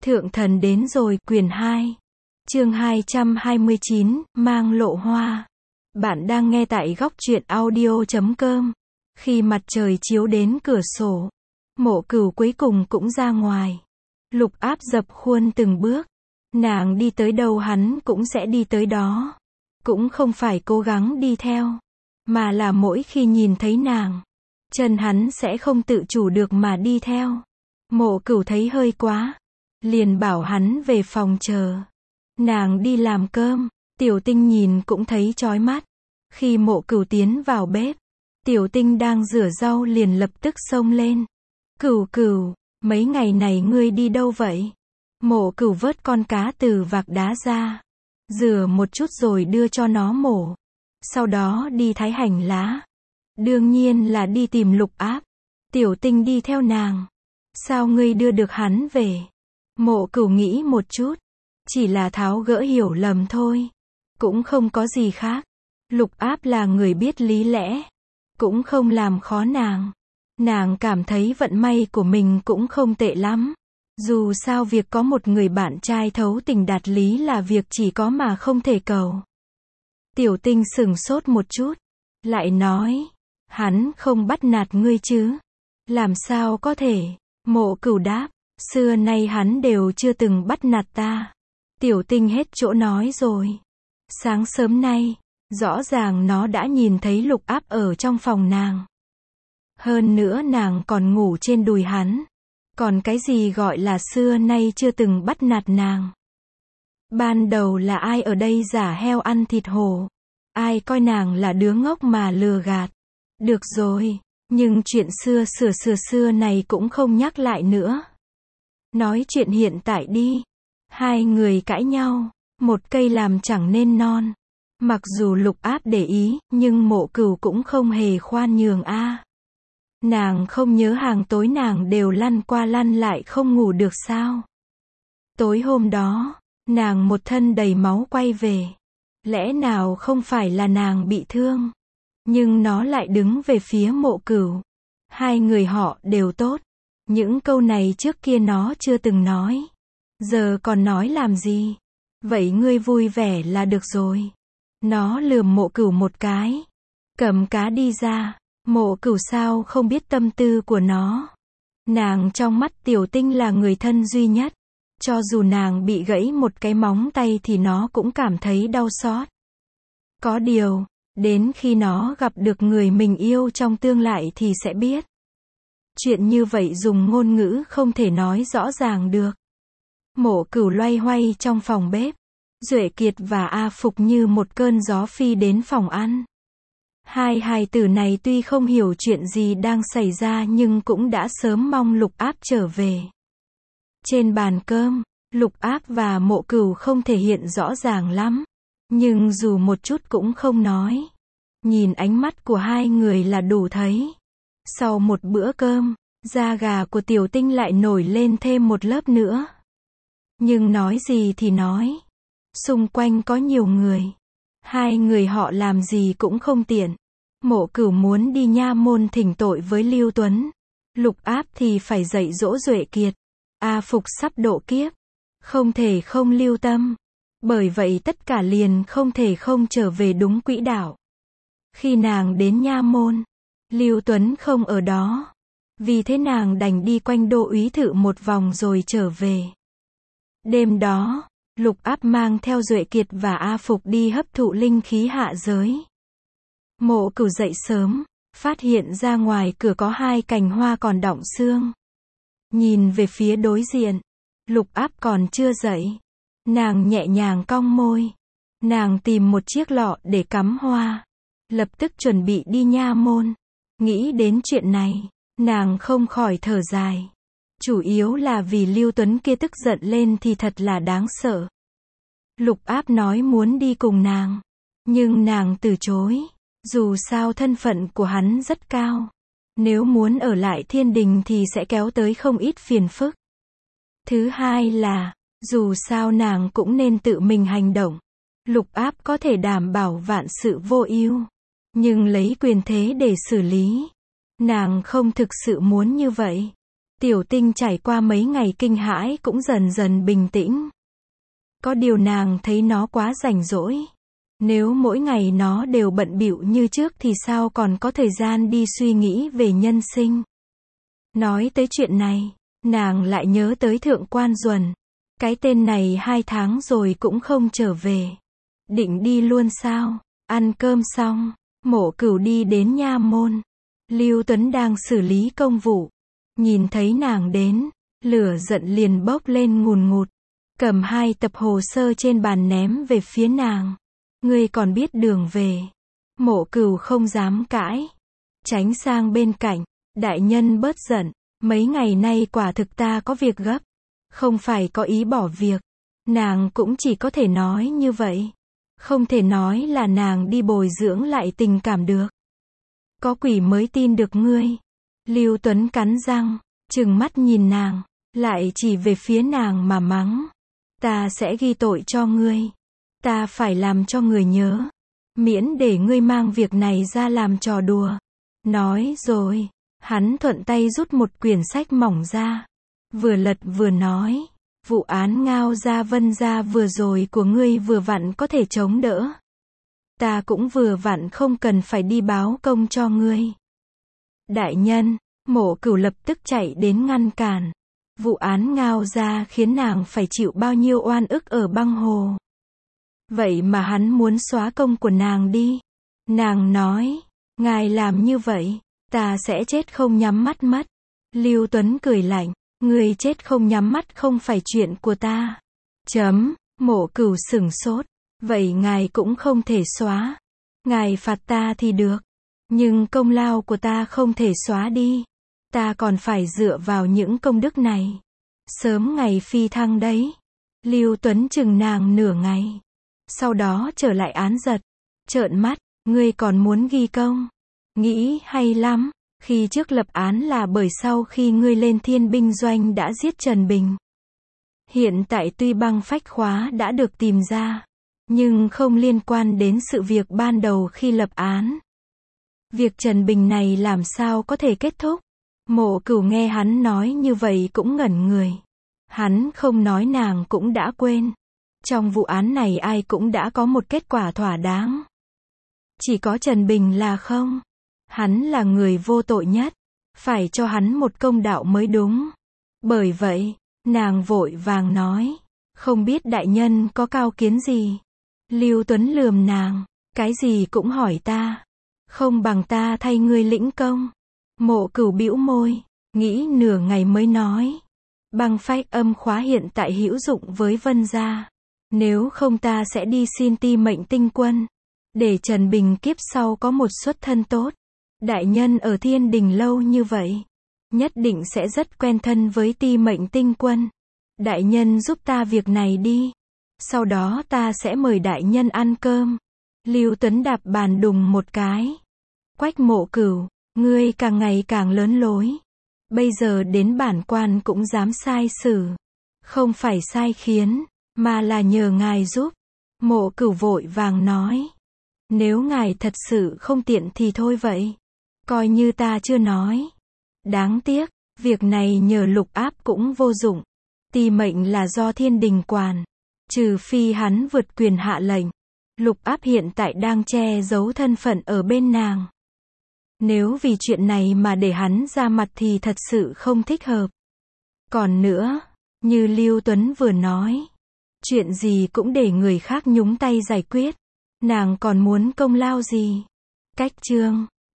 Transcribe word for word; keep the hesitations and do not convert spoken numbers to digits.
Thượng thần đến rồi, quyển hai. Chương hai trăm hai mươi chín, mang lộ hoa. Bạn đang nghe tại góc truyện audio chấm com. Khi mặt trời chiếu đến cửa sổ, Mộ Cửu cuối cùng cũng ra ngoài. Lục Áp dập khuôn từng bước. Nàng đi tới đâu hắn cũng sẽ đi tới đó. Cũng không phải cố gắng đi theo, mà là mỗi khi nhìn thấy nàng, chân hắn sẽ không tự chủ được mà đi theo. Mộ Cửu thấy hơi quá, liền bảo hắn về phòng chờ. Nàng đi làm cơm, Tiểu Tinh nhìn cũng thấy chói mắt. Khi Mộ Cửu tiến vào bếp, Tiểu Tinh đang rửa rau liền lập tức xông lên. Cửu Cửu, mấy ngày này ngươi đi đâu vậy? Mộ Cửu vớt con cá từ vạc đá ra, rửa một chút rồi đưa cho nó mổ. Sau đó đi thái hành lá. Đương nhiên là đi tìm Lục Áp. Tiểu Tinh đi theo nàng. Sao ngươi đưa được hắn về? Mộ Cửu nghĩ một chút, chỉ là tháo gỡ hiểu lầm thôi, cũng không có gì khác. Lục Áp là người biết lý lẽ, cũng không làm khó nàng. Nàng cảm thấy vận may của mình cũng không tệ lắm. Dù sao việc có một người bạn trai thấu tình đạt lý là việc chỉ có mà không thể cầu. Tiểu Tinh sửng sốt một chút, lại nói, hắn không bắt nạt ngươi chứ? Làm sao có thể? Mộ Cửu đáp, xưa nay hắn đều chưa từng bắt nạt ta. Tiểu Tinh hết chỗ nói rồi. Sáng sớm nay, rõ ràng nó đã nhìn thấy Lục Áp ở trong phòng nàng. Hơn nữa nàng còn ngủ trên đùi hắn. Còn cái gì gọi là xưa nay chưa từng bắt nạt nàng? Ban đầu là ai ở đây giả heo ăn thịt hổ? Ai coi nàng là đứa ngốc mà lừa gạt? Được rồi, nhưng chuyện xưa xưa xưa xưa này cũng không nhắc lại nữa. Nói chuyện hiện tại đi. Hai người cãi nhau, một cây làm chẳng nên non. Mặc dù Lục Áp để ý, nhưng Mộ Cửu cũng không hề khoan nhường a. À. Nàng không nhớ hàng tối nàng đều lăn qua lăn lại không ngủ được sao? Tối hôm đó, nàng một thân đầy máu quay về. Lẽ nào không phải là nàng bị thương? Nhưng nó lại đứng về phía Mộ Cửu. Hai người họ đều tốt. Những câu này trước kia nó chưa từng nói. Giờ còn nói làm gì? Vậy ngươi vui vẻ là được rồi. Nó lườm Mộ Cửu một cái, cầm cá đi ra. Mộ Cửu sao không biết tâm tư của nó. Nàng trong mắt Tiểu Tinh là người thân duy nhất. Cho dù nàng bị gãy một cái móng tay thì nó cũng cảm thấy đau xót. Có điều, đến khi nó gặp được người mình yêu trong tương lai thì sẽ biết. Chuyện như vậy dùng ngôn ngữ không thể nói rõ ràng được. Mộ Cửu loay hoay trong phòng bếp. Duệ Kiệt và A Phục như một cơn gió phi đến phòng ăn. Hai hài tử này tuy không hiểu chuyện gì đang xảy ra nhưng cũng đã sớm mong Lục Áp trở về. Trên bàn cơm, Lục Áp và Mộ Cửu không thể hiện rõ ràng lắm, nhưng dù một chút cũng không nói. Nhìn ánh mắt của hai người là đủ thấy. Sau một bữa cơm, da gà của Tiểu Tinh lại nổi lên thêm một lớp nữa. Nhưng nói gì thì nói, xung quanh có nhiều người. Hai người họ làm gì cũng không tiện. Mộ Cửu muốn đi nha môn thỉnh tội với Lưu Tuấn. Lục Áp thì phải dạy dỗ Duệ Kiệt. A Phục sắp độ kiếp, không thể không lưu tâm. Bởi vậy tất cả liền không thể không trở về đúng quỹ đạo. Khi nàng đến nha môn, Lưu Tuấn không ở đó. Vì thế nàng đành đi quanh đô úy thự một vòng rồi trở về. Đêm đó, Lục Áp mang theo Duệ Kiệt và A Phục đi hấp thụ linh khí hạ giới. Mộ Cửu dậy sớm, phát hiện ra ngoài cửa có hai cành hoa còn đọng sương. Nhìn về phía đối diện, Lục Áp còn chưa dậy. Nàng nhẹ nhàng cong môi. Nàng tìm một chiếc lọ để cắm hoa. Lập tức chuẩn bị đi nha môn. Nghĩ đến chuyện này, nàng không khỏi thở dài. Chủ yếu là vì Lưu Tuấn kia tức giận lên thì thật là đáng sợ. Lục Áp nói muốn đi cùng nàng, nhưng nàng từ chối. Dù sao thân phận của hắn rất cao. Nếu muốn ở lại thiên đình thì sẽ kéo tới không ít phiền phức. Thứ hai là, dù sao nàng cũng nên tự mình hành động. Lục Áp có thể đảm bảo vạn sự vô ưu, nhưng lấy quyền thế để xử lý, nàng không thực sự muốn như vậy. Tiểu Tinh trải qua mấy ngày kinh hãi cũng dần dần bình tĩnh. Có điều nàng thấy nó quá rảnh rỗi. Nếu mỗi ngày nó đều bận bịu như trước thì sao còn có thời gian đi suy nghĩ về nhân sinh. Nói tới chuyện này, nàng lại nhớ tới Thượng Quan Duẩn. Cái tên này hai tháng rồi cũng không trở về. Định đi luôn sao? Ăn cơm xong, Mộ Cửu đi đến nha môn. Lưu Tuấn đang xử lý công vụ. Nhìn thấy nàng đến, lửa giận liền bốc lên ngùn ngụt. Cầm hai tập hồ sơ trên bàn ném về phía nàng. Ngươi còn biết đường về. Mộ Cửu không dám cãi. Tránh sang bên cạnh. Đại nhân bớt giận. Mấy ngày nay quả thực ta có việc gấp. Không phải có ý bỏ việc. Nàng cũng chỉ có thể nói như vậy. Không thể nói là nàng đi bồi dưỡng lại tình cảm được. Có quỷ mới tin được ngươi. Lưu Tuấn cắn răng, trừng mắt nhìn nàng, lại chỉ về phía nàng mà mắng. Ta sẽ ghi tội cho ngươi. Ta phải làm cho người nhớ. Miễn để ngươi mang việc này ra làm trò đùa. Nói rồi, hắn thuận tay rút một quyển sách mỏng ra. Vừa lật vừa nói. Vụ án Ngao Gia Vân Gia vừa rồi của ngươi vừa vặn có thể chống đỡ. Ta cũng vừa vặn không cần phải đi báo công cho ngươi. Đại nhân, Mộ Cửu lập tức chạy đến ngăn cản. Vụ án Ngao Gia khiến nàng phải chịu bao nhiêu oan ức ở băng hồ. Vậy mà hắn muốn xóa công của nàng đi. Nàng nói, ngài làm như vậy, ta sẽ chết không nhắm mắt mất. Lưu Tuấn cười lạnh, ngươi chết không nhắm mắt không phải chuyện của ta. Chấm, Mộ Cửu sửng sốt. Vậy ngài cũng không thể xóa. Ngài phạt ta thì được. Nhưng công lao của ta không thể xóa đi. Ta còn phải dựa vào những công đức này. Sớm ngày phi thăng đấy. Lưu Tuấn chừng nàng nửa ngày. Sau đó trở lại án giật. Trợn mắt, ngươi còn muốn ghi công. Nghĩ hay lắm. Khi trước lập án là bởi sau khi ngươi lên Thiên Binh Doanh đã giết Trần Bình. Hiện tại tuy băng phách khóa đã được tìm ra. Nhưng không liên quan đến sự việc ban đầu khi lập án. Việc Trần Bình này làm sao có thể kết thúc? Mộ Cửu nghe hắn nói như vậy cũng ngẩn người. Hắn không nói nàng cũng đã quên. Trong vụ án này ai cũng đã có một kết quả thỏa đáng. Chỉ có Trần Bình là không. Hắn là người vô tội nhất. Phải cho hắn một công đạo mới đúng. Bởi vậy, nàng vội vàng nói. Không biết đại nhân có cao kiến gì? Lưu Tuấn lườm nàng. Cái gì cũng hỏi ta. Không bằng ta thay ngươi lĩnh công. Mộ Cửu bĩu môi. Nghĩ nửa ngày mới nói. Băng phách âm khóa hiện tại hữu dụng với Vân Gia. Nếu không ta sẽ đi xin ti mệnh tinh quân. Để Trần Bình kiếp sau có một xuất thân tốt. Đại nhân ở Thiên Đình lâu như vậy. Nhất định sẽ rất quen thân với ti mệnh tinh quân. Đại nhân giúp ta việc này đi. Sau đó ta sẽ mời đại nhân ăn cơm. Lưu Tuấn đạp bàn đùng một cái. Quách Mộ Cửu, ngươi càng ngày càng lớn lối. Bây giờ đến bản quan cũng dám sai xử. Không phải sai khiến, mà là nhờ ngài giúp. Mộ Cửu vội vàng nói. Nếu ngài thật sự không tiện thì thôi vậy. Coi như ta chưa nói. Đáng tiếc, việc này nhờ Lục Áp cũng vô dụng. Ti mệnh là do Thiên Đình quản. Trừ phi hắn vượt quyền hạ lệnh. Lục Áp hiện tại đang che giấu thân phận ở bên nàng. Nếu vì chuyện này mà để hắn ra mặt thì thật sự không thích hợp. Còn nữa, như Lưu Tuấn vừa nói, chuyện gì cũng để người khác nhúng tay giải quyết. Nàng còn muốn công lao gì? Cách chương